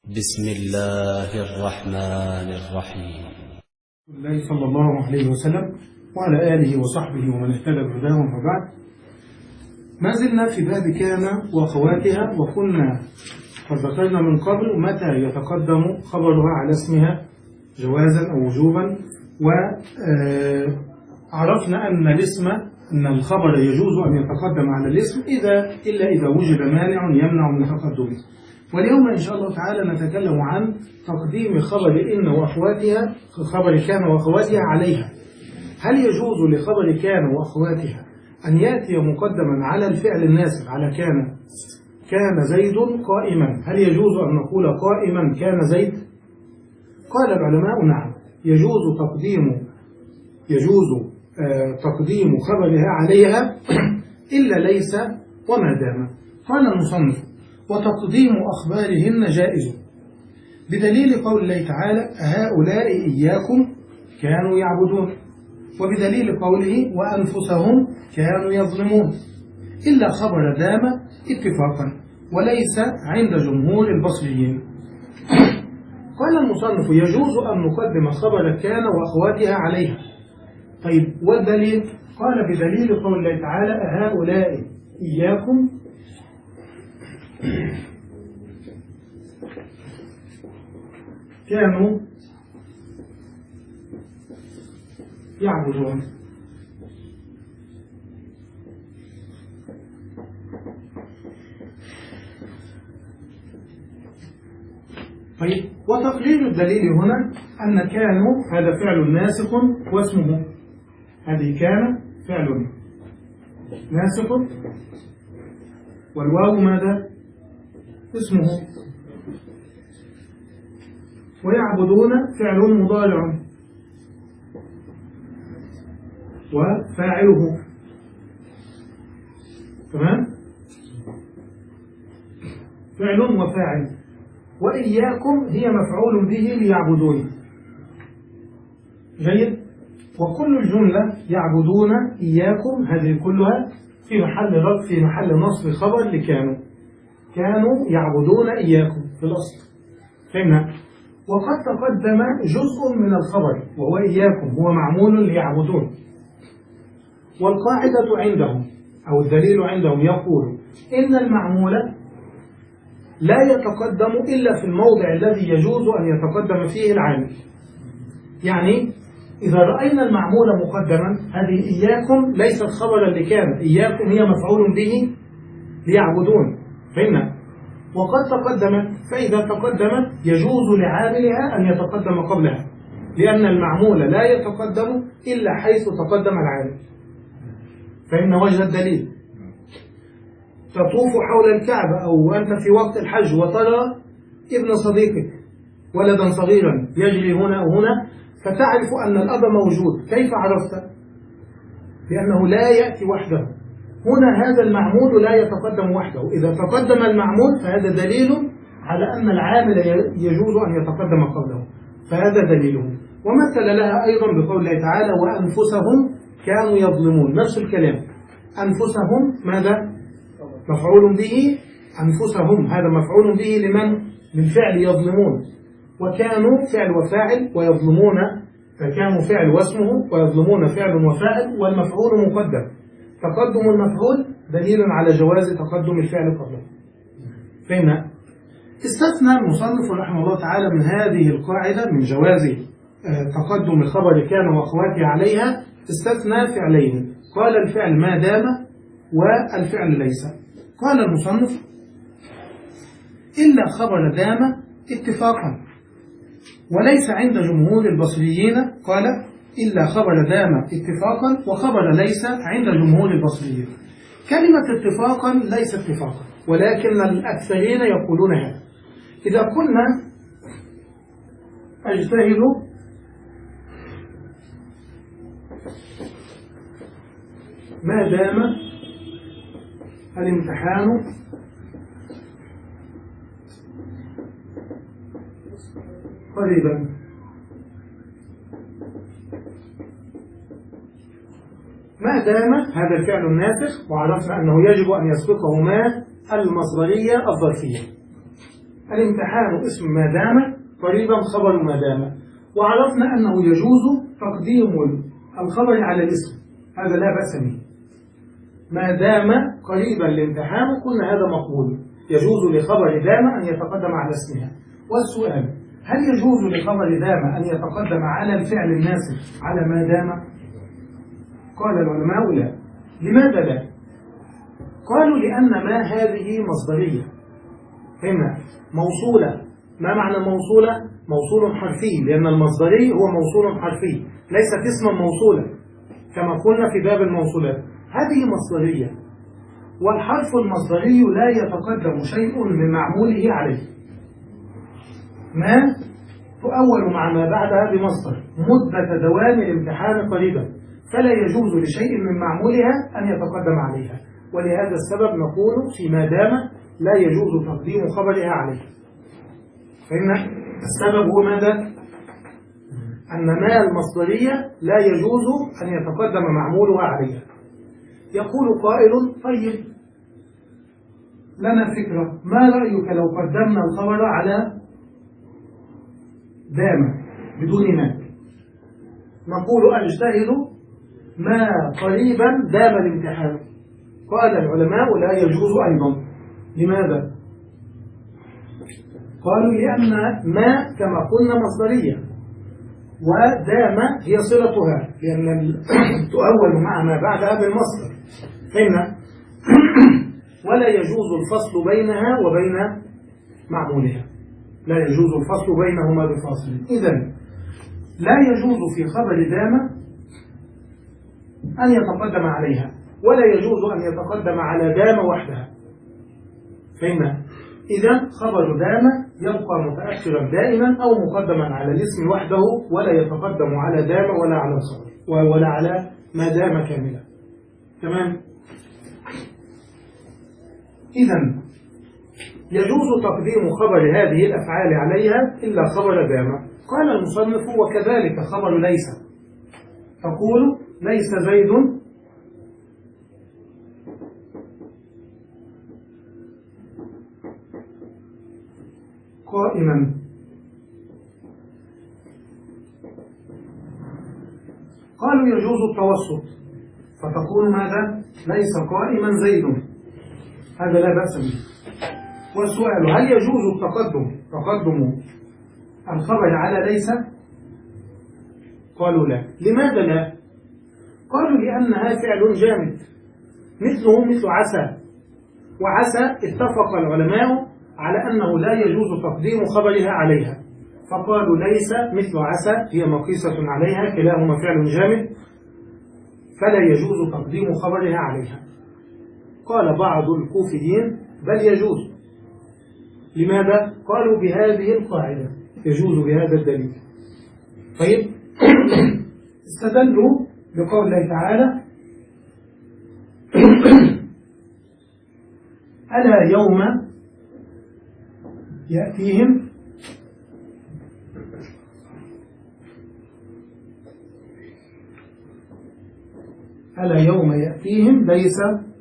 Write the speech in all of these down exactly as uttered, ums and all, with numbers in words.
بسم الله الرحمن الرحيم. الله صلى الله عليه وسلم وعلى آله وصحبه ومن اهتدى بهداهم وبعد. ما زلنا في باب كان وأخواتها، وكنا قد ذكرنا من قبل متى يتقدم خبرها على اسمها جوازا أو وجوبا، وعرفنا أن الاسم أن الخبر يجوز أن يتقدم على الاسم إذا إلا إذا وجد مانع يمنع من تقدمه. واليوم إن شاء الله تعالى نتكلم عن تقديم خبر إن وأخواتها، خبر كان وأخواتها عليها. هل يجوز لخبر كان وأخواتها أن يأتي مقدما على الفعل الناسب على كان؟ كان زيد قائما، هل يجوز أن نقول قائما كان زيد؟ قال العلماء نعم، يجوز تقديم يجوز آه تقديم خبرها عليها إلا ليس وما دام. قال المصنف: وتقديم أخبارهن جائز بدليل قول الله تعالى: هؤلاء إياكم كانوا يعبدون، وبدليل قوله: وأنفسهم كانوا يظلمون، إلا خبر دام اتفاقا وليس عند جمهور البصريين. قال المصنف: يجوز أن نقدم خبر كان وأخواتها عليها. طيب والدليل؟ قال: بدليل قول الله تعالى: هؤلاء إياكم كانوا يعبدون. طيب، وتقرير الدليل هنا أن كانوا هذا فعل ناسخ واسمه، هذه كان فعل ناسخ والواو ماذا؟ اسمه، ويعبدون فعل مضارع وفاعله، تمام؟ فعل وفاعل. وإياكم هي مفعول به ليعبدون، جيد؟ وكل الجملة يعبدون إياكم هذه كلها في محل رفع في محل نصب خبر لكانوا، كانوا يعبدون إياكم في الأصل، فهمنا؟ وقد تقدم جزء من الخبر وهو إياكم، هو معمول ليعبدون. والقاعدة عندهم أو الدليل عندهم يقول إن المعمول لا يتقدم إلا في الموضع الذي يجوز أن يتقدم فيه العامل. يعني إذا رأينا المعمول مقدما، هذه إياكم ليست خبرا لكان، إياكم هي مفعول به ليعبدون، فهمنا؟ وقد تقدمت، فإذا تقدمت يجوز لعاملها أن يتقدم قبلها، لأن المعمول لا يتقدم إلا حيث تقدم العامل. فإن وجه الدليل: تطوف حول الكعبة أو أنت في وقت الحج وترى ابن صديقك ولدا صغيرا يجري هنا وهنا، فتعرف أن الأب موجود. كيف عرفت؟ لأنه لا يأتي وحده. هنا هذا المعمول لا يتقدم وحده، إذا تقدم المعمول فهذا دليل على أن العامل يجوز أن يتقدم قبله، فهذا دليله. ومثل لها أيضا بقول الله تعالى: وأنفسهم كانوا يظلمون، نفس الكلام. أنفسهم ماذا؟ مفعول به، أنفسهم هذا مفعول به لمن؟ للفعل يظلمون، وكانوا فعل وفاعل، ويظلمون فكانوا فعل واسمه، ويظلمون فعل وفاعل، والمفعول مقدم. تقدم المفعول دليل على جواز تقدم الفعل قبله، فهمنا؟ استثنى المصنف رحمه الله تعالى من هذه القاعدة من جواز تقدم الخبر كان وأخواتها عليها، استثنى فعلين. قال: الفعل ما دام، والفعل ليس. قال المصنف: إلا خبر دام اتفاقا وليس عند جمهور البصريين. قال: إلا خبر دام اتفاقا، وخبر ليس عند جمهور البصريين. كلمة اتفاقا ليس اتفاقا، ولكن الأكثرين يقولون هذا. إذا قلنا أجتهد ما دام الامتحان قريبا، ما دام هذا الفعل الناسخ، وعرفنا أنه يجب أن يسبقه ما المصدرية الظرفية، الامتحان اسم ما دام قريبا خبر ما دام، وعرفنا أنه يجوز تقديم الخبر على الاسم، هذا لا بأس به ما دام قريبا الامتحان، قلنا هذا مقبول، يجوز لخبر دام أن يتقدم على اسمها. والسؤال: هل يجوز لخبر دام أن يتقدم على الفعل الناسب على ما دام؟ قال العلماء لا. لماذا لا؟ قالوا لأن ما هذه مصدرية، هنا موصولة. ما معنى موصولة؟ موصول حرفي، لأن المصدري هو موصول حرفي ليست اسما موصولا كما قلنا في باب الموصولات. هذه مصدرية، والحرف المصدري لا يتقدم شيء من معموله عليه. ما تؤول مع ما بعدها بمصدر مدة دوام الامتحان قريبا، فلا يجوز لشيء من معمولها أن يتقدم عليها، ولهذا السبب نقول في ما دام لا يجوز تقديم خبرها عليه. فإن السبب هو ماذا؟ أن ما المصدرية لا يجوز أن يتقدم معمولها عليها. يقول قائل: طيب لنا فكرة، ما رأيك لو قدمنا الخبر على دام بدون ما؟ نقول: أجتهد ما قريبا دام الامتحان. قال العلماء: لا يجوز أيضا. لماذا؟ قالوا: لأن ما كما قلنا مصدرية، ودام هي صلتها، لأن تؤول مع ما بعدها بالمصدر. فإن ولا يجوز الفصل بينها وبين معمولها، لا يجوز الفصل بينهما بفاصل. إذن لا يجوز في خبر دام أن يتقدم عليها، ولا يجوز أن يتقدم على دام وحدها. فإن إذن خبر دام يبقى متأخرا دائما أو مقدما على الاسم وحده، ولا يتقدم على دام ولا على الخبر ولا على ما دام كاملا. تمام؟ إذن يجوز تقديم خبر هذه الأفعال عليها إلا خبر دام. قال المصنف: وكذلك خبر ليس. تقول: ليس زيد قائما. قالوا: يجوز التوسط، فتقول ماذا؟ ليس قائما زيد، هذا لا بأس به. والسؤال: هل يجوز التقدم تقدم الخبر على ليس؟ قالوا لا. لماذا لا؟ قالوا: لأنها فعل جامد مثله مثل عسى، وعسى اتفق العلماء على أنه لا يجوز تقديم خبرها عليها، فقالوا ليس مثل عسى هي مقيسة عليها، كلاهما فعل جامد، فلا يجوز تقديم خبرها عليها. قال بعض الكوفيين: بل يجوز. لماذا؟ قالوا: بهذه القاعدة، يجوز بهذا الدليل. طيب استدلوا بقول الله تعالى: ألا يوم يأتيهم ألا يوم يأتيهم ليس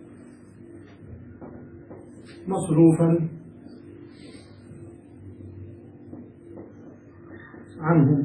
مصروفا عنهم.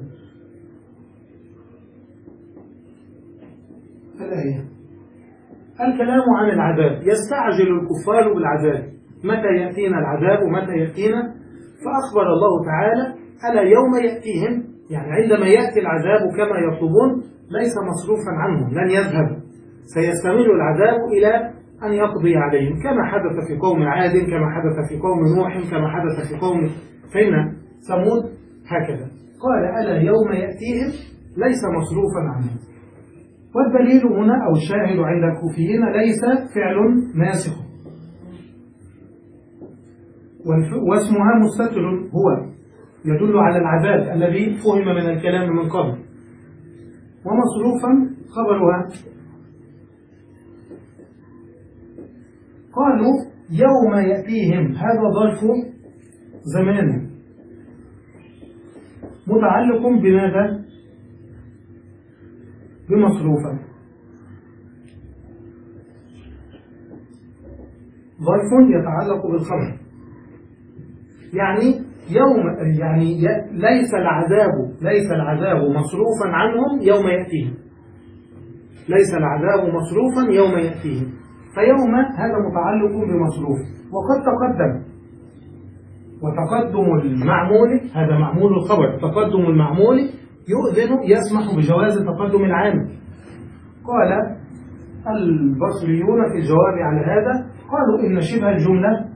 الآية الكلام عن العذاب، يستعجل الكفار بالعذاب، متى يأتينا العذاب ومتى يأتينا؟ فأخبر الله تعالى: ألا يوم يأتيهم، يعني عندما يأتي العذاب كما يطلبون ليس مصروفا عنهم، لن يذهب، سيستمر العذاب إلى أن يقضي عليهم، كما حدث في قوم عاد، كما حدث في قوم نوح، كما حدث في قوم فإن ثمود، هكذا. قال: ألا يوم يأتيهم ليس مصروفا عنهم. والدليل هنا أو الشاهد عند الكوفيين: ليس فعل ناسخ، واسمها مستتر، هو يدل على العذاب الذي فهم من الكلام من قبل، ومصروفا خبرها. قالوا: يوم يأتيهم هذا ظرف زمان متعلق بماذا؟ بمصروفا، ظرف يتعلق بالخبر. يعني يوم يعني ليس العذاب ليس العذاب مصروفا عنهم يوم يأتيهم، ليس العذاب مصروفا يوم يأتيهم، فيوم هذا متعلق بمصروف. وقد تقدم، وتقدم المعمول هذا معمول الخبر، تقدم المعمول يؤذن يسمح بجواز تقدم العامل. قال البصريون في الجواب على هذا قالوا إن شبه الجملة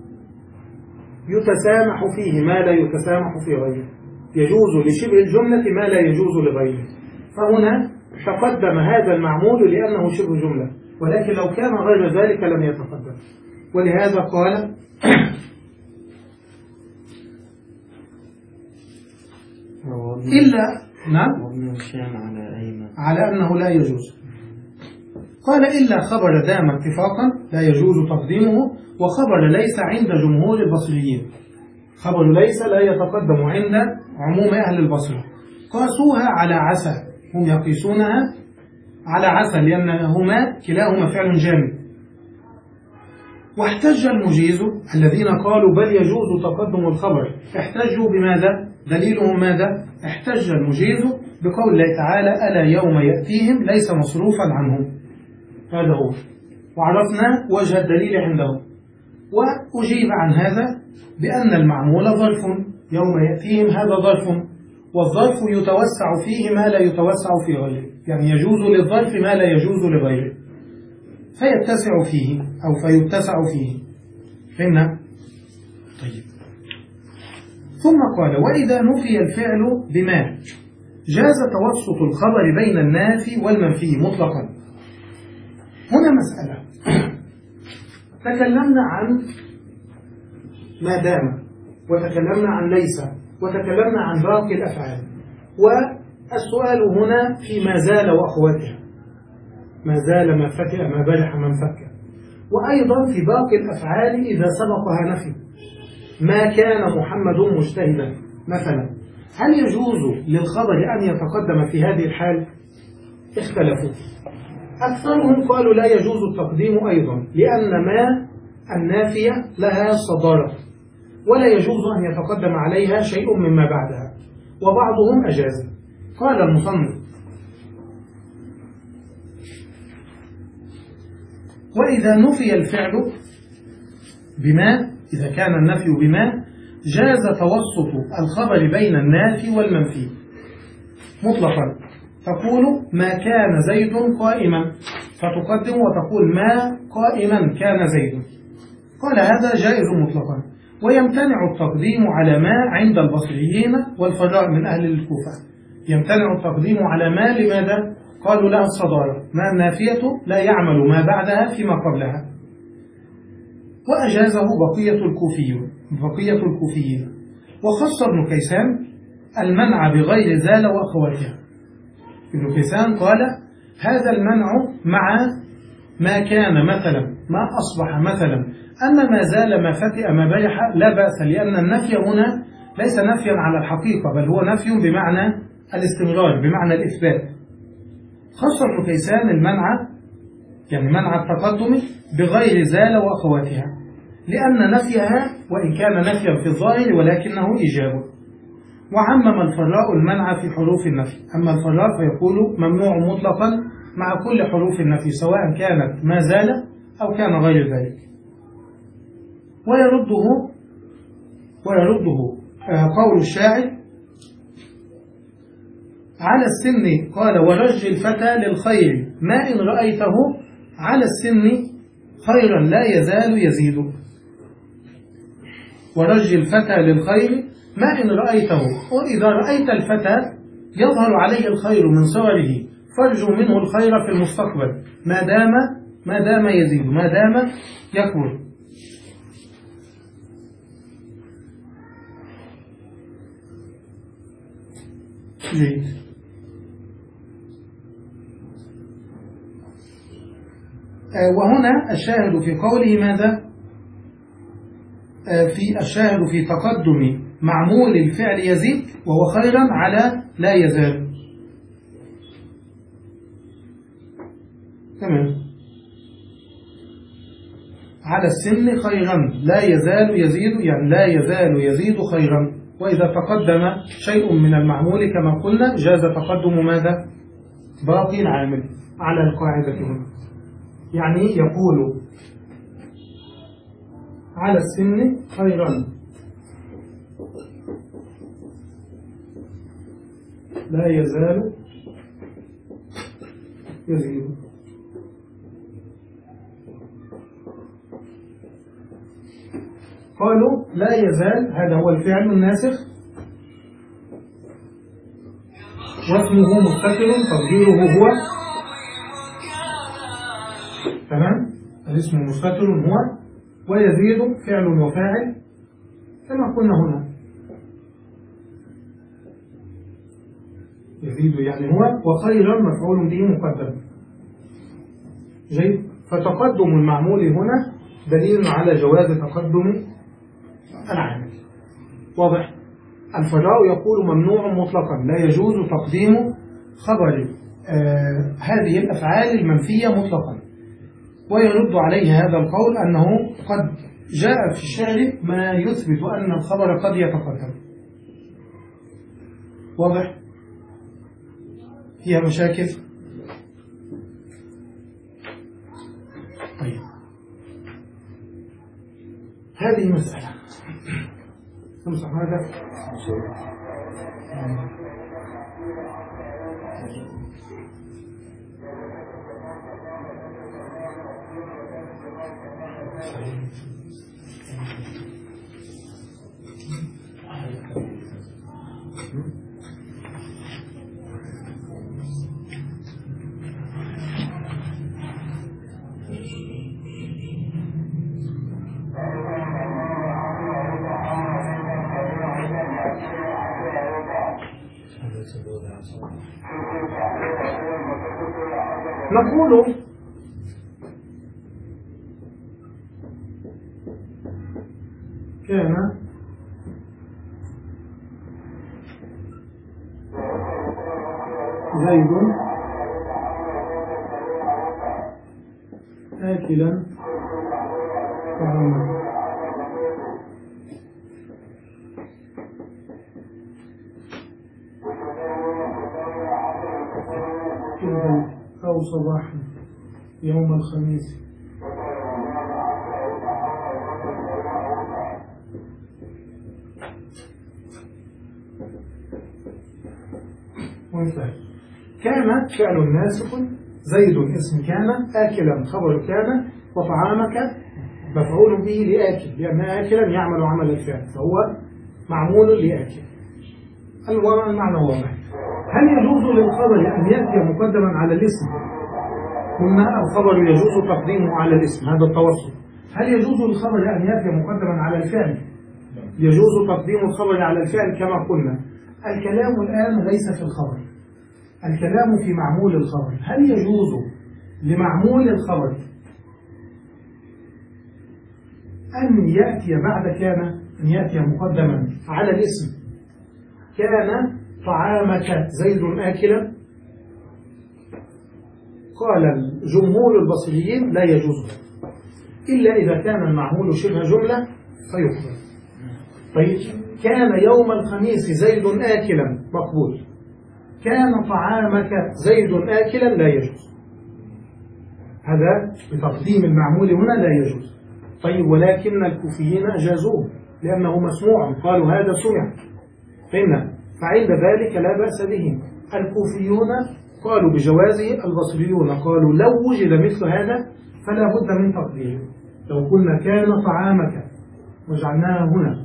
يتسامح فيه ما لا يتسامح في غيره، يجوز لشبه الجملة ما لا يجوز لغيره، فهنا تقدم هذا المعمول لأنه شبه جملة، ولكن لو كان غير ذلك لم يتقدم. ولهذا قال إلا نعم على أنه لا يجوز. قال إلا خبر دام اتفاقا لا يجوز تقديمه، وخبر ليس عند جمهور البصريين. خبر ليس لا يتقدم عند عموم أهل البصرة. قاسوها على عسى، هم يقيسونها على عسى لأنهما كلاهما فعل جامد. واحتج المجيز الذين قالوا بل يجوز تقدم الخبر، احتجوا بماذا؟ دليلهم ماذا؟ احتج المجيز بقول الله تعالى ألا يوم يأتيهم ليس مصروفا عنهم، هذا هو، وعرفنا وجه الدليل عندهم. وأجيب عن هذا بأن المعمول ظرف، يوم يأتيهم هذا ظرف، والظرف يتوسع فيه ما لا يتوسع في غيره، يعني يجوز للظرف ما لا يجوز لغيره، فيتسع فيه أو فيتسع فيه. فهمنا؟ طيب. ثم قال وإذا نفي الفعل بما جاز توسط الخبر بين النافي والمنفي مطلقا. هنا مسألة، تكلمنا عن ما دام، وتكلمنا عن ليس، وتكلمنا عن باقي الأفعال، والسؤال هنا في ما زال وأخواتها، ما زال ما فتئ ما برح من فك. وأيضا في باقي الأفعال إذا سبقها نفي، ما كان محمد مجتهدا مثلا، هل يجوز للخبر أن يتقدم في هذه الحال؟ اختلفوا. أكثرهم قالوا لا يجوز التقديم أيضا، لأن ما النافية لها صدارة ولا يجوز أن يتقدم عليها شيء مما بعدها، وبعضهم أجاز. قال المصنف وإذا نفي الفعل بما، إذا كان النفي بما جاز توسط الخبر بين النافي والمنفي مطلقا. تقول ما كان زيد قائما، فتقدم وتقول ما قائما كان زيد. قال هذا جائز مطلقا، ويمتنع التقديم على ما عند البصريين والفراء من أهل الكوفة. يمتنع التقديم على ما، لماذا؟ قالوا لها الصدارة، ما النافية لا يعمل ما بعدها فيما قبلها. وأجازه بقية الكوفيين بقية الكوفيين وخص ابن كيسان المنع بغير زال وأخواتها. ابن كيسان قال هذا المنع مع ما كان مثلا، ما أصبح مثلا، أما ما زال ما فتئ ما برح لا بأس، لأن النفي هنا ليس نفيا على الحقيقة، بل هو نفي بمعنى الاستمرار، بمعنى الإثبات. خص ابن كيسان المنع، يعني منع التقدم بغير زال وأخواتها، لأن نفيها وإن كان نفيا في الظاهر ولكنه إيجاب. وعمم الفراء المنع في حروف النفي، أما الفراء فيقول ممنوع مطلقا مع كل حروف النفي سواء كانت ما زال أو كان غير ذلك. ويرده ويرده قول الشاعر على السن، قال ورج الفتى للخير ما إن رأيته على السن خيرا لا يزال يزيد. ورج الفتى للخير ما إن رأيته، وإذا رأيت الفتى يظهر عليه الخير من صغره فارجو منه الخير في المستقبل ما دام ما دام يزيد، ما دام يكبر. جيد. وهنا الشاهد في قوله ماذا؟ في الشاهد في تقدم معمول الفعل يزيد وهو خيرا على لا يزال. تمام. على السن خيرا لا يزال يزيد، يعني لا يزال يزيد خيرا. وإذا تقدم شيء من المعمول كما قلنا جاز تقدم ماذا؟ باقي العامل على القاعدة هنا. يعني يقول على السن خيرا لا يزال يزيد. قالوا لا يزال هذا هو الفعل الناسخ واسمه مستتر تقديره هو، تمام، الاسم مستتر هو، ويزيد فعل وفاعل كما قلنا هنا، يزيد يعني هو، وخيرا مفعول به مقدم. جيد. فتقدم المعمول هنا دليل على جواز تقدم العامل. واضح؟ الفراء يقول ممنوع مطلقا لا يجوز تقديم خبر آه هذه الأفعال المنفية مطلقا. ويرد عليه هذا القول أنه قد جاء في الشعر ما يثبت أن الخبر قد يتقدم. واضح؟ فيها مشاكل؟ طيب هذه مسألة تمسح هذا نقول كان زيد آكلا طعاما أو صباحا يوم الخميس وانتهى. كان فعل ناسخ، زيد اسم كان، آكلا خبر كان، وطعامك مفعول به لآكل، لأن آكلا يعمل عمل الفعل فهو معمول لآكل. المعنى واضح. هل يجوز للخبر أن يأتي مقدما على الاسم؟ قلنا الخبر يجوز تقديمه على الاسم، هذا التوسط. هل يجوز للخبر أن يأتي مقدما على الفعل؟ يجوز تقديم الخبر على الفعل كما قلنا. الكلام الآن ليس في الخبر، الكلام في معمول الخبر. هل يجوز لمعمول الخبر أن يأتي بعد كان، أن يأتي مقدما على الاسم؟ كان طعامك زيد آكلا؟ قال الجمهور البصريين لا يجوز إلا إذا كان المعمول شبه جملة فيقبل. طيب كان يوم الخميس زيد آكلا مقبول، كان طعامك زيد آكلا لا يجوز. هذا بتقديم المعمول هنا لا يجوز. طيب ولكن الكوفيين أجازوه لأنه مسموع، قالوا هذا سمع فإن فعند ذلك لا بأس به. الكوفيون قالوا بجوازه، البصريون قالوا لو وجد مثل هذا فلا بد من تقديره. لو قلنا كان طعامك وجعلناها هنا،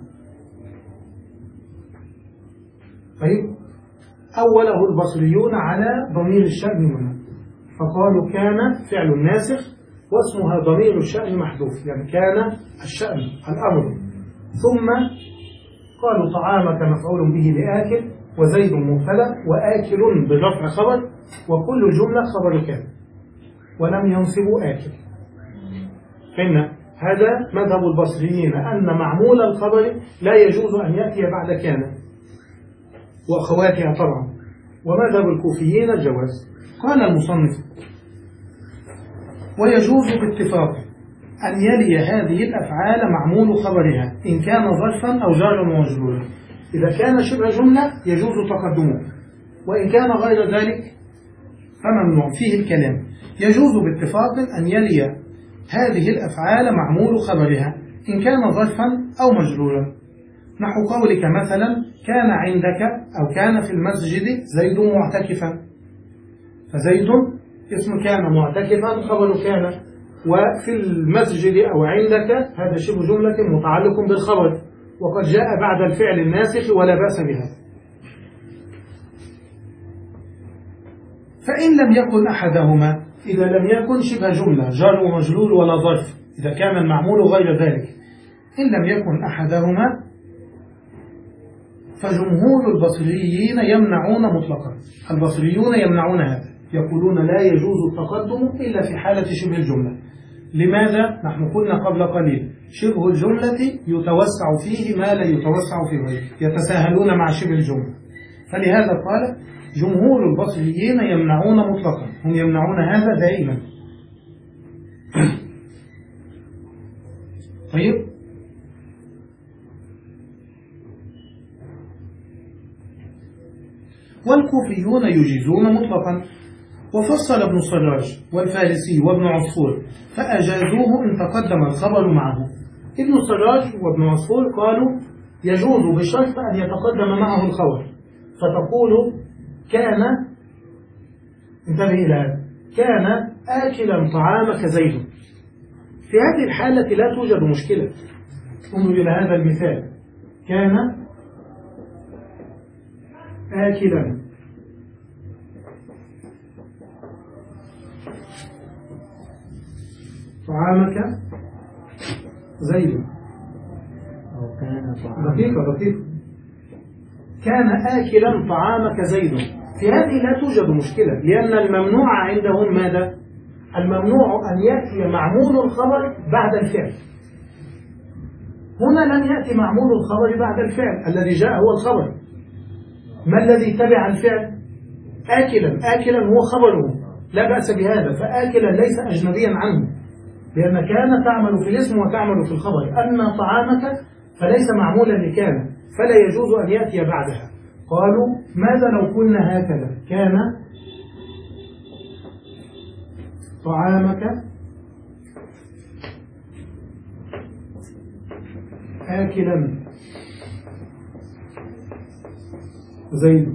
طيب أوله البصريون على ضمير الشأن هنا، فقالوا كان فعل ناسخ واسمها ضمير الشأن محذوف، يعني كان الشأن الأمر، ثم قالوا طعامك مفعول به لآكل، وزيد مبتدأ، وآكل بالرفع خبر، وكل جملة خبر كان، ولم ينصبوا آكل. فإن هذا مذهب البصريين أن معمول الخبر لا يجوز أن يأتي بعد كان وأخواتها طبعا، ومذهب الكوفيين الجواز. قال المصنف ويجوز باتفاق أن يلي هذه الأفعال معمول خبرها إن كان ظرفا أو جارا ومجرورا. إذا كان شبه جملة يجوز تقدمه، وإن كان غير ذلك فممنوع فيه الكلام. يجوز باتفاق أن يلي هذه الأفعال معمول خبرها إن كان ظرفا أو مجرورا، نحو قولك مثلا كان عندك أو كان في المسجد زيد معتكفا، فزيد اسم كان، معتكفا خبر كان، وفي المسجد أو عندك هذا شبه جملة متعلق بالخبر، وقد جاء بعد الفعل الناسخ ولا بأس بهذا. فإن لم يكن أحدهما، إذا لم يكن شبه جملة جار ومجرور ولا ظرف، إذا كان المعمول غير ذلك، إن لم يكن أحدهما فجمهور البصريين يمنعون مطلقا. البصريون يمنعون هذا، يقولون لا يجوز التقدم إلا في حالة شبه الجملة. لماذا؟ نحن قلنا قبل قليل شبه الجملة يتوسع فيه ما لا يتوسع في غيره، يتساهلون مع شبه الجملة. فلهذا قال جمهور البصريين يمنعون مطلقا، هم يمنعون هذا دائما. طيب، والكوفيون يجيزون مطلقا. وفصل ابن السراج والفارسي وابن عصفور فأجازوه إن تقدم الخبر معه. ابن السراج وابن عصفور قالوا يجوز بشرط أن يتقدم معه الخبر، فتقول كان، انتبه إلى هذا، كان آكلا طعامك زيد. في هذه الحالة لا توجد مشكلة. انظر إلى هذا المثال، كان آكلا طعامك زيد، أو كان طعامك دقيقة دقيقة كان آكلا طعامك زيد. في هذه لا توجد مشكلة، لأن الممنوع عندهم ماذا؟ الممنوع أن يأتي معمول الخبر بعد الفعل. هنا لم يأتي معمول الخبر بعد الفعل، الذي جاء هو الخبر. ما الذي تبع الفعل؟ آكلا، آكلا هو خبره، لا بأس بهذا، فآكلا ليس أجنبيا عنه، لأن كان تعمل في الاسم وتعمل في الخبر. أما طعامك فليس معمولا لكان، فلا يجوز أن يأتي بعدها. قالوا ماذا لو قلنا هكذا، كان طعامك آكلا زيد.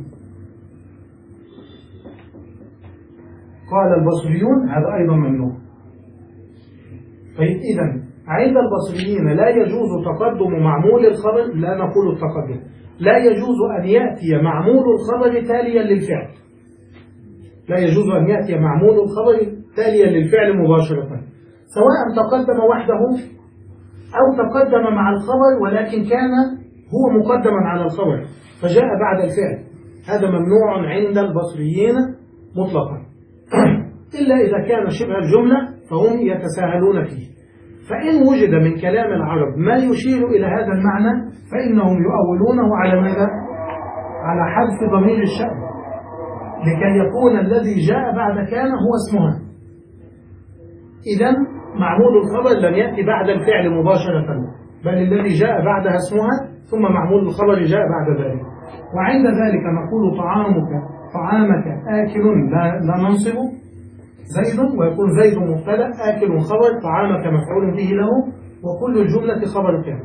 قال البصريون هذا أيضا ممنوع. طيب إذن عند البصريين لا يجوز تقدم معمول الخبر، لا نقول التقدم، لا يجوز أن يأتي معمول الخبر تاليا للفعل، لا يجوز أن يأتي معمول الخبر تاليا للفعل مباشرة، سواء تقدم وحده أو تقدم مع الخبر ولكن كان هو مقدما على الخبر فجاء بعد الفعل. هذا ممنوع عند البصريين مطلقا، إلا إذا كان شبه الجملة فهم يتساهلون فيه. فإن وجد من كلام العرب ما يشير إلى هذا المعنى فإنهم يؤولونه على ماذا؟ على حذف ضمير الشأن، لكي يكون الذي جاء بعد كان هو اسمها. إذن معمول الخبر لم يأتي بعد الفعل مباشرة، بل الذي جاء بعدها اسمها، ثم معمول الخبر جاء بعد ذلك. وعند ذلك نقول طعامك طعامك آكل لا, لا ننصب زيد، ويكون زيد مبتدأ، آكل خبر، طعامك مفعول به له، وكل الجملة خبر كان.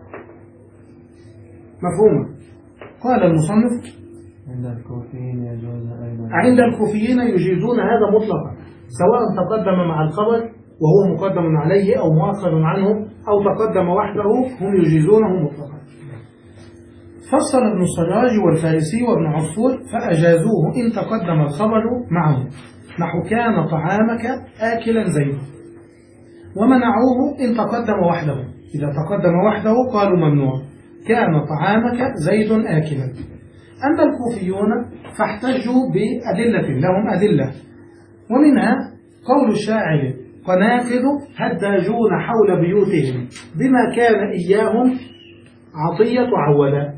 مفهوم؟ قال المصنف عند الكوفيين يجوز أيضا، عند الكوفيين يجيزون هذا مطلقا، سواء تقدم مع الخبر وهو مقدم عليه أو مؤخر عنه أو تقدم وحده، هم يجيزونه مطلقا. فصل ابن السراج والفارسي وابن عصفور فأجازوه إن تقدم الخبر معه، نحو كان طعامك آكلا زيد، ومنعوه إن تقدم وحده. إذا تقدم وحده قالوا ممنوع، كان طعامك زيد آكلا. أما الكوفيون فاحتجوا بأدلة، لهم أدلة، ومنها قول الشاعر قنافذ هداجون حول بيوتهم بما كان إياهم عطية عولا،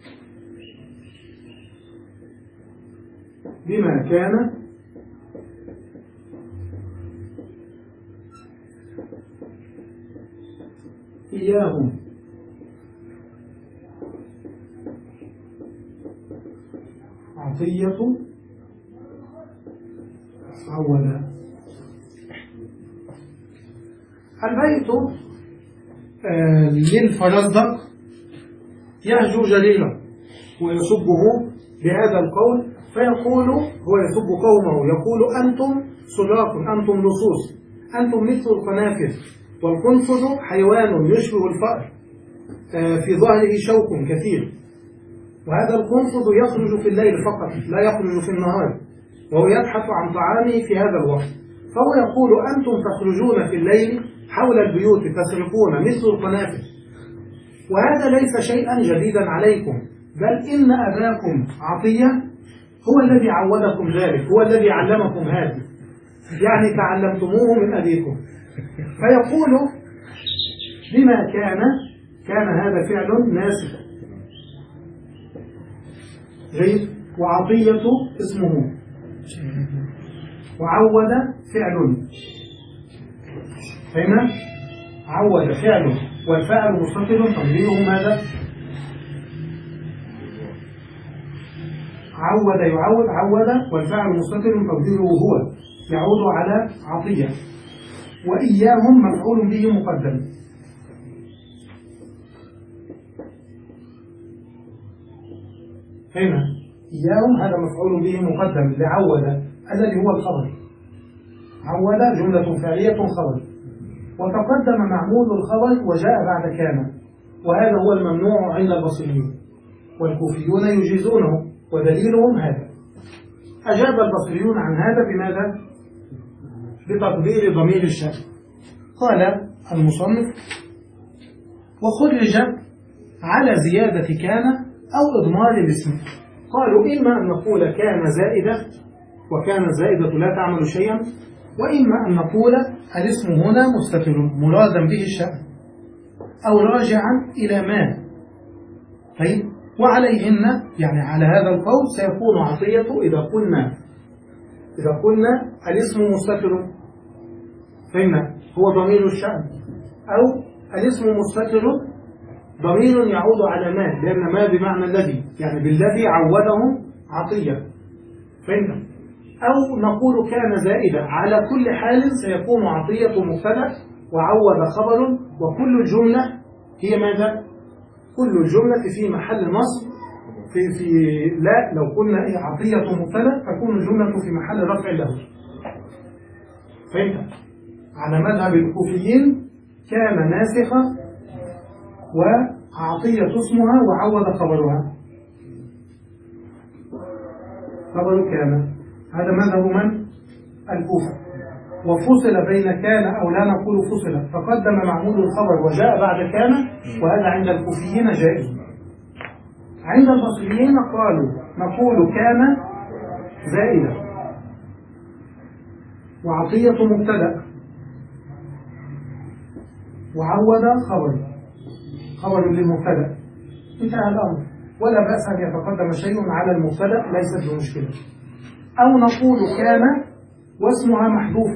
بما كان إياهم عطية عودا. البيت آه للفرزدق يهجو جليلا ويسبه بهذا القول، فيقول هو يسب قومه يقول أنتم سلاق، أنتم لصوص، أنتم مثل القنافذ، والقنفذ حيوان يشبه الفأر آه في ظهره شوك كثير، وهذا القنفذ يخرج في الليل فقط لا يخرج في النهار، وهو يبحث عن طعامه في هذا الوقت. فهو يقول أنتم تخرجون في الليل حول البيوت تسرقون مثل القنافذ، وهذا ليس شيئا جديدا عليكم، بل إن أباكم عطية هو الذي عودكم ذلك، هو الذي علمكم هذا، يعني تعلمتموه من أبيكم. فيقول بما كان كان هذا فعل ناسخ جيد، وعطية اسمه، وعود فعل، فهمنا؟ عود فعل، والفاعل مستقل تقديره ماذا؟ عود يعود، عود، والفاعل مستقل تقديره هو، يعود على عطية. وإياهم مفعول به مقدم. هنا إياهم هذا مفعول به مقدم لعود الذي هو الخبر. عود جملة فعلية خبر، وتقدم معمول الخبر وجاء بعد كان، وهذا هو الممنوع عند البصريين، والكوفيون يجيزونه، ودليلهم هذا. أجاب البصريون عن هذا بماذا؟ بتقدير ضمير الشأن. قال المصنف وخرج على زيادة كان أو إضمار الاسم. قالوا إما أن نقول كان زائدة، وكان الزائدة لا تعمل شيئا، وإما أن نقول الاسم هنا مستتر مرادا به الشأن أو راجعا إلى ما. طيب، وعليهن يعني على هذا القول سيكون عطية إذا قلنا إذا قلنا الاسم مستتر، فهمنا هو ضمير الشأن، أو الاسم مستتر ضمير يعود على ما، لأن ما بمعنى الذي، يعني بالذي عوده عطية، فهمنا. أو نقول كان زائدة، على كل حال سيكون عطية مبتدأ وعود خبر، وكل الجملة هي ماذا؟ كل الجملة في محل نصب في في لا لو قلنا إيه عطية مبتدأ تكون الجملة في محل رفع له، فهمت؟ على مذهب الكوفيين كان ناسخة وعطية اسمها وعود خبرها، خبر كان، هذا مذهب من؟ الكوفة. وفصل بين كان أو لا نقول فصل، فقدم معمول الخبر وجاء بعد كان، وهذا عند الكوفيين جائز. عند البصريين قالوا نقول كان زائدة وعطية مبتدأ وعود خبر، خبر للمبتدأ، انتهى الأمر، ولا بأس أن يتقدم شيء على المبتدأ، ليست بمشكلة. أو نقول كان واسمها محذوف،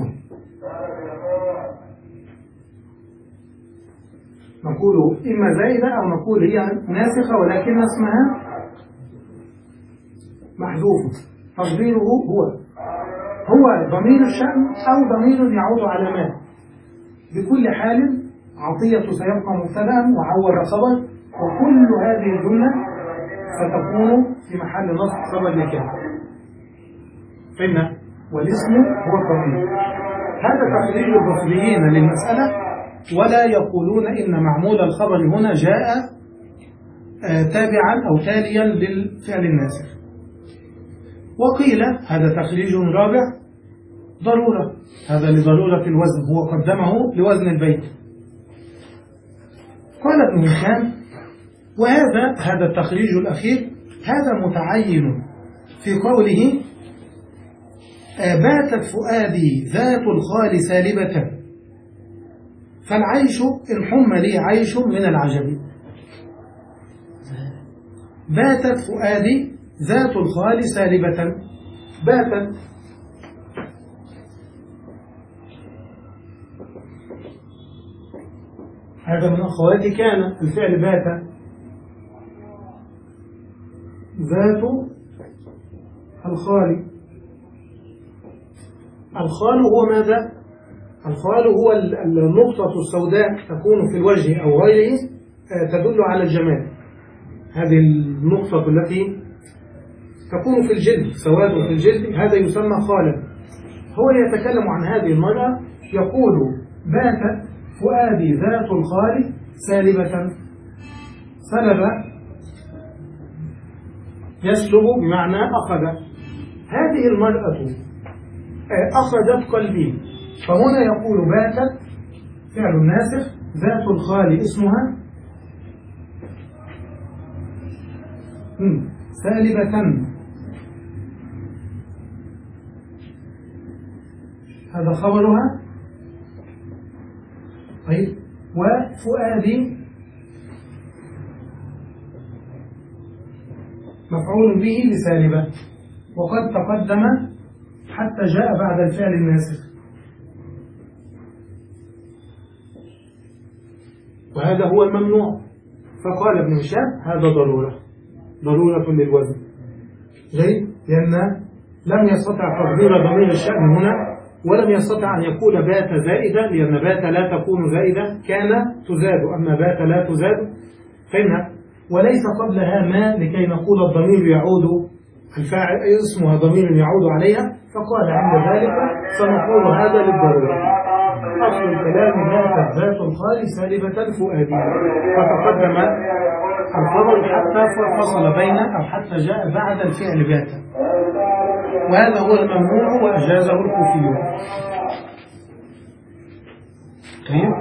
نقول إما زائدة أو نقول هي ناسخة ولكن اسمها محذوف، تقديره هو هو ضمير الشأن أو ضمير يعود على ما. بكل حال عطية سيبقى مبتدأ وعود خبر، وكل هذه الجملة ستكون في محل نصب خبر لكان، فإن والاسم هو الضمير. هذا تقرير البصريين للمسألة، ولا يقولون إن معمول الخبر هنا جاء تابعا أو تاليا للفعل الناسخ. وقيل هذا تخريج رابع ضرورة، هذا لضرورة الوزن، هو قدمه لوزن البيت. قال ابن هشام وهذا هذا التخريج الأخير هذا متعين في قوله باتت فؤادي ذات الخال سالبة، فالعيش إن حم لي عيش من العجب. باتت فؤادي ذات الخال سالبة، باتت هذا من أخوات كان. الفعل بات ذات الخال. الخال هو ماذا؟ الخال هو النقطة السوداء تكون في الوجه أو غيره تدل على الجمال. هذه النقطة التي تكون في الجلد، سواد في الجلد، هذا يسمى خالا. هو يتكلم عن هذه المرأة يقول باتت فؤادي ذات الخال سالبة. سلب يسلب بمعنى أخذ. هذه المرأة أخذت قلبي. فهنا يقول باتت فعل الناسخ ذات الخال اسمها سالبة. هذا خبرها. طيب وفؤادي مفعول به لسالبة، وقد تقدم حتى جاء بعد الفعل الناسخ. وهذا هو الممنوع. فقال ابن هشام هذا ضرورة ضرورة للوزن. جيد، لأن لم يستطع تقدير ضمير الشأن هنا، ولم يستطع أن يقول بات زائدة، لأن بات لا تكون زائدة، كان تزاد، أما بات لا تزاد. فإنها وليس قبلها ما لكي نقول الضمير يعود الفاعل اسمها ضمير يعود عليها. فقال عند ذلك سنقول هذا للضرورة. أصل الكلام باتت ذات الخال سالبة فؤادي، فتقدم الخبر حتى فصل بين أو حتى جاء بعد الفعل بات، وهذا هو الممنوع وأجازه الكوفيون. طيب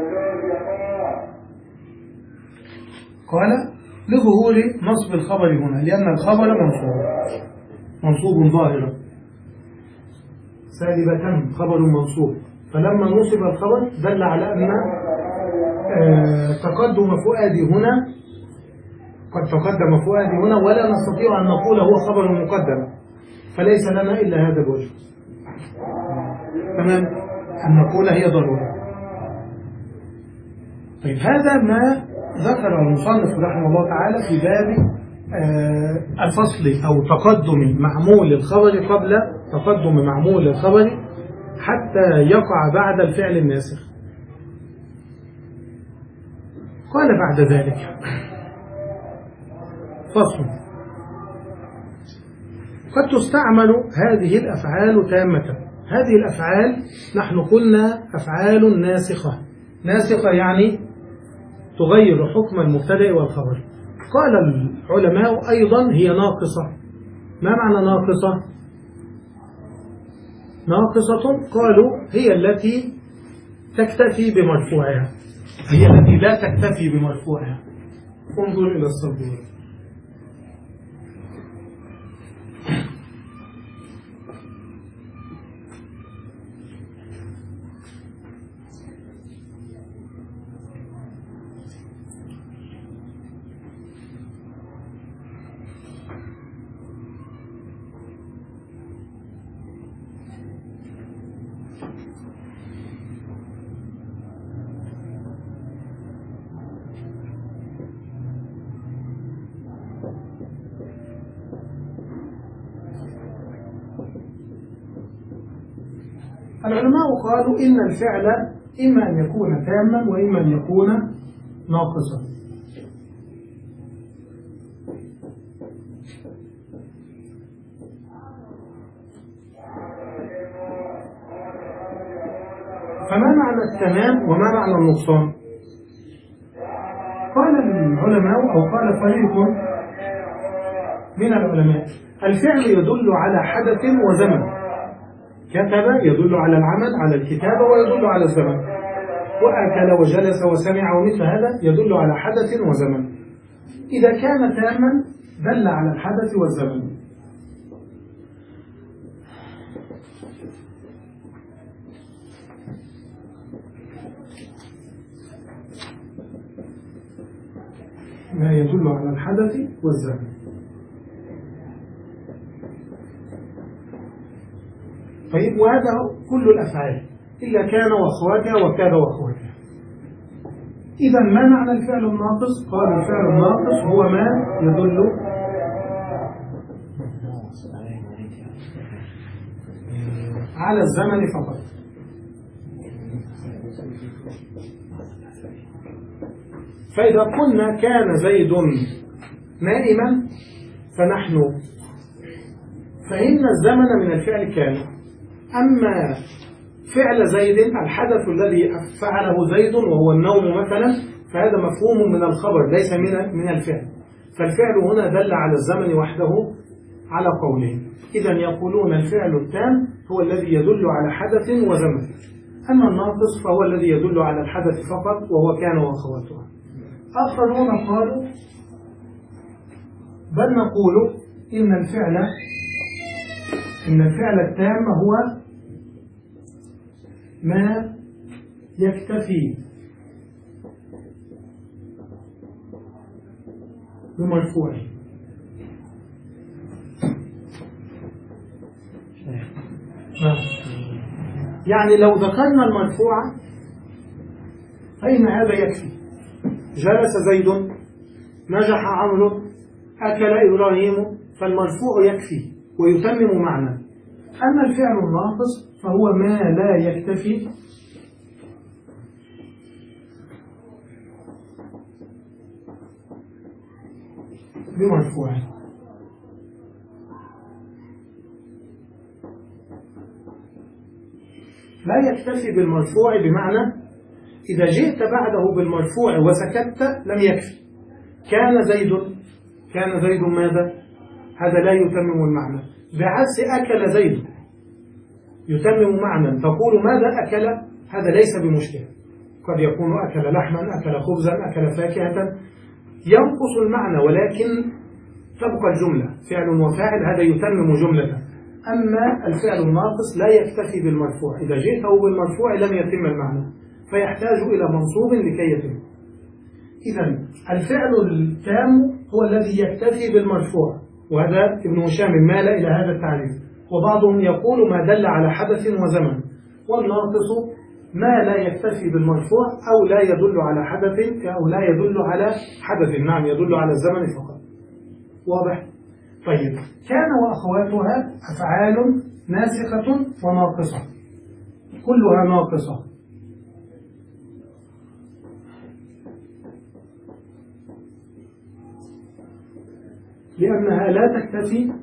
قال لظهور نصب الخبر هنا، لأن الخبر منصوب منصوب ظاهرا. سالبة خبر منصوب، فلما نصب الخبر دل على أن آه تقدم فؤادي هنا، قد تقدم فؤادي هنا، ولا نستطيع أن نقول هو خبر مقدم، فليس لنا إلا هذا الوجه. تمام، أن نقول هي ضرورة. طيب هذا ما ذكر المصنف رحمه الله تعالى في باب آه الفصل أو تقدم معمول الخبر قبل تقدم معمول الخبر حتى يقع بعد الفعل الناسخ. قال بعد ذلك فصل. قد تستعمل هذه الأفعال تامة. هذه الأفعال نحن قلنا أفعال ناسخة. ناسخة يعني تغير حكم المبتدأ والخبر. قال العلماء أيضا هي ناقصة. ما معنى ناقصة؟ ناقصة قالوا هي التي تكتفي بمرفوعها، هي التي لا تكتفي بمرفوعها. انظر إلى السبورة. العلماء قالوا إن الفعل إما أن يكون تاما وإما أن يكون ناقصا. فما معنى التمام وما معنى النقصان؟ قال العلماء أو قال فريق من العلماء الفعل يدل على حدث وزمن. كتب يدل على العمل على الكتابة ويدل على الزمن، وأكل وجلس وسمع ومثل هذا يدل على حدث وزمن. إذا كان تاما دل على الحدث والزمن. ما يدل على الحدث والزمن. طيب وهذا كل الأفعال إلا كان وأخواتها وكاد وأخواتها. إذا ما معنى الفعل الناقص؟ قال الفعل الناقص هو ما يدل على الزمن فقط. فإذا قلنا كان زيد نائما فنحن فإن الزمن من الفعل كان. أما فعل زيد الحدث الذي فعله زيد وهو النوم مثلا فهذا مفهوم من الخبر ليس من من الفعل. فالفعل هنا دل على الزمن وحده على قوله. إذا يقولون الفعل التام هو الذي يدل على حدث وزمن، أما الناقص فهو الذي يدل على الحدث فقط وهو كان وأخواتها. آخرون قالوا بل نقول إن الفعل إن الفعل التام هو ما يكتفي بمرفوعه. يعني لو ذكرنا المرفوع فإن هذا يكفي. جلس زيد، نجح عمرو، أكل إبراهيم، فالمرفوع يكفي ويتمم معنى. أما الفعل الناقص فهو ما لا يكتفي بمرفوعه. لا يكتفي بالمرفوع بمعنى إذا جئت بعده بالمرفوع وسكت لم يكفي. كان زيد، كان زيد ماذا؟ هذا لا يتمم المعنى. بعكس أكل زيد يتمم معنى، تقول ماذا أكل؟ هذا ليس بمشكلة. قد يكون أكل لحما، أكل خبزا، أكل فاكهة، ينقص المعنى ولكن تبقى الجملة فعل وفاعل، هذا يتمم جملة. أما الفعل الناقص لا يكتفي بالمرفوع، إذا جئته بالمرفوع لم يتم المعنى فيحتاج إلى منصوب لكي يتم. إذا الفعل التام هو الذي يكتفي بالمرفوع، وهذا ابن هشام مال إلى هذا التعريف. وبعضهم يقول ما دل على حدث وزمن. والناقص ما لا يكتفي بالمرفوع أو لا يدل على حدث أو لا يدل على حدث، نعم يدل على الزمن فقط. واضح؟ طيب، كان وأخواتها أفعال ناسخة وناقصة، كلها ناقصة. لأنها لا تكتفي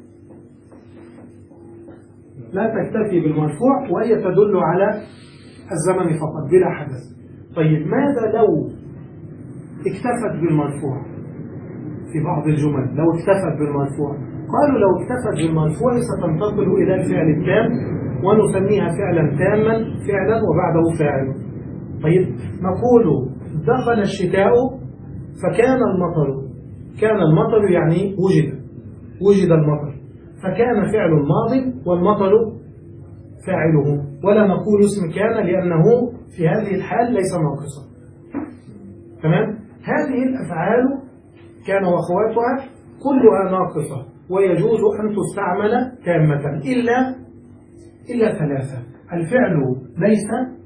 لا تكتفي بالمرفوع وهي تدل على الزمن فقط بلا حدث. طيب، ماذا لو اكتفت بالمرفوع؟ في بعض الجمل لو اكتفت بالمرفوع، قالوا لو اكتفت بالمرفوع ستنتقل إلى الفعل التام ونسميها فعلا تاما فعلا وبعده فاعل. طيب، نقول دخل الشتاء فكان المطر. كان المطر يعني وجد وجد المطر، فكان فعل الماضي والمطر فاعله، ولا نقول اسم كان لأنه في هذه الحال ليس ناقصا. تمام؟ هذه الأفعال كان وأخواتها كلها ناقصة ويجوز أن تستعمل تامة إلا إلا ثلاثة: الفعل ليس،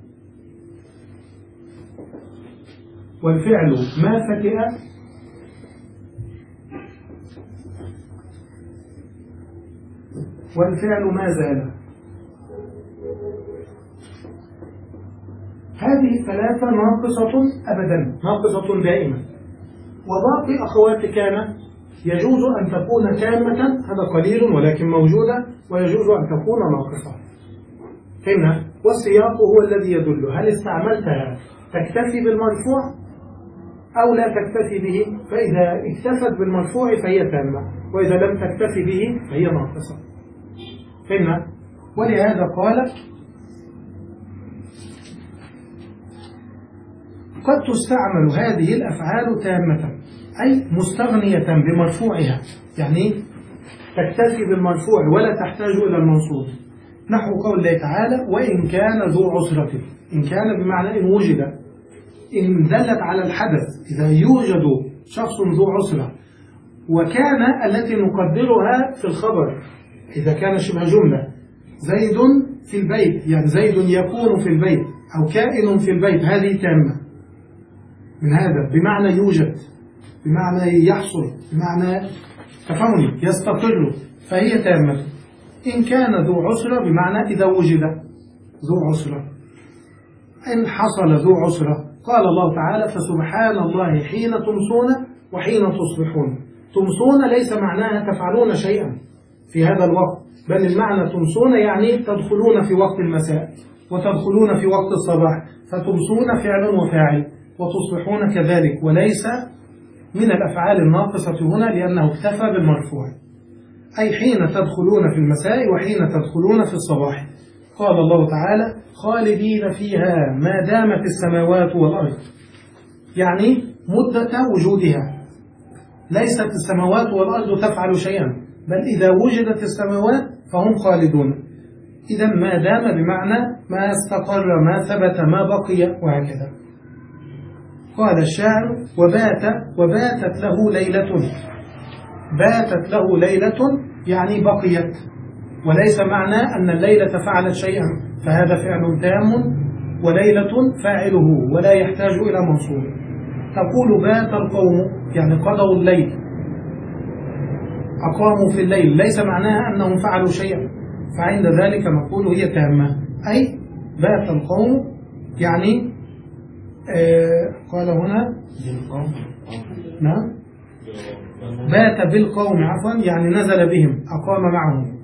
والفعل ما فتئ، والفعل ما زال. هذه الثلاثة ناقصة أبدا، ناقصة دائما. وباقي أخوات كان يجوز أن تكون تامة، هذا قليل ولكن موجودة، ويجوز أن تكون ناقصة. فهمنا؟ والسياق هو الذي يدل هل استعملتها تكتفي بالمرفوع أو لا تكتفي به. فإذا اكتفت بالمرفوع فهي تامة، وإذا لم تكتفي به فهي ناقصة. فهمنا؟ ولهذا قال قد تستعمل هذه الأفعال تامة، أي مستغنية بمرفوعها، يعني تكتفي بالمرفوع ولا تحتاج إلى المنصوب. نحو قول الله تعالى: وإن كان ذو عسرة. إن كان بمعنى إن وجد، إن دلت على الحدث، إذا يوجد شخص ذو عسرة. وكان التي نقدرها في الخبر إذا كان شبه جملة: زيد في البيت، يعني زيد يكون في البيت أو كائن في البيت، هذه تامة. من هذا بمعنى يوجد، بمعنى يحصل، بمعنى تفهمني يستقر، فهي تامة. إن كان ذو عسرة بمعنى إذا وجد ذو عسرة. إن حصل ذو عسرة قال الله تعالى فسبحان الله حين تمسون وحين تصبحون. تمسون ليس معناها تفعلون شيئا في هذا الوقت، بل المعنى تمسون يعني تدخلون في وقت المساء وتدخلون في وقت الصباح، فتمسون فعل وفاعل وتصبحون كذلك، وليس من الأفعال الناقصة هنا لأنه اكتفى بالمرفوع، أي حين تدخلون في المساء وحين تدخلون في الصباح. قال الله تعالى خالدين فيها ما دامت السماوات والأرض، يعني مدة وجودها، ليست السماوات والأرض تفعل شيئا، بل إذا وجدت السماوات فهم خالدون. إذا ما دام بمعنى ما استقر، ما ثبت، ما بقي، وهكذا. قال الشاعر وبات وباتت له ليلة، باتت له ليلة يعني بقيت، وليس معنى أن الليلة فعلت شيئا، فهذا فعل تام وليلة فاعله ولا يحتاج إلى منصوب. تقول بات القوم يعني قضوا الليل، أقاموا في الليل، ليس معناها أنهم فعلوا شيئا، فعند ذلك نقول هي تامة، أي بات القوم يعني آه قال هنا نعم بات بالقوم عفوا يعني نزل بهم، أقام معهم.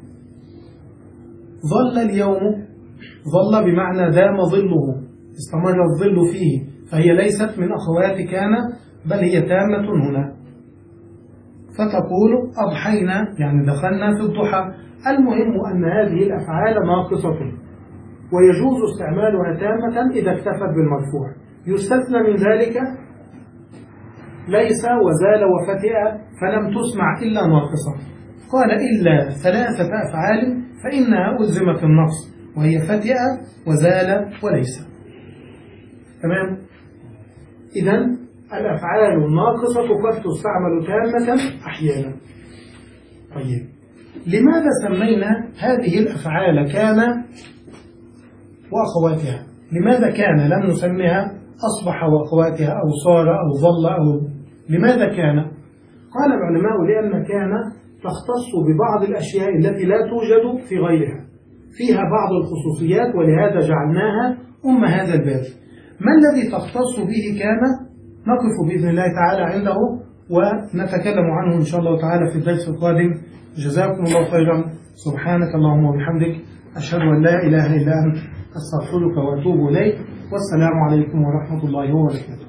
ظل اليوم، ظل بمعنى دام ظله، استمر الظل فيه، فهي ليست من أخوات كان بل هي تامة هنا. فتقول أضحينا يعني دخلنا في الضحى. المهم أن هذه الأفعال ناقصة ويجوز استعمالها تامة إذا اكتفت بالمرفوع. يستثنى من ذلك ليس وزال وفتئ فلم تسمع إلا ناقصة. قال إلا ثلاثة أفعال فإنها ألزمت النقص، وهي فتئ وزال وليس. تمام. إذن الأفعال الناقصة قد تستعمل تامة أحيانا. طيب لماذا سمينا هذه الأفعال كان وأخواتها؟ لماذا كان لم نسميها أصبح وأخواتها أو صار أو ظل أو لماذا كان؟ قال العلماء لأن كان تختص ببعض الأشياء التي لا توجد في غيرها، فيها بعض الخصوصيات، ولهذا جعلناها أم هذا الباب. ما الذي تختص به كان؟ نقف بإذن الله تعالى عنده ونتكلم عنه إن شاء الله تعالى في الدرس القادم. جزاكم الله خيرا. سبحانك اللهم وبحمدك، أشهد أن لا إله إلا أنت، أستغفرك وأتوب إليك، والسلام عليكم ورحمة الله وبركاته.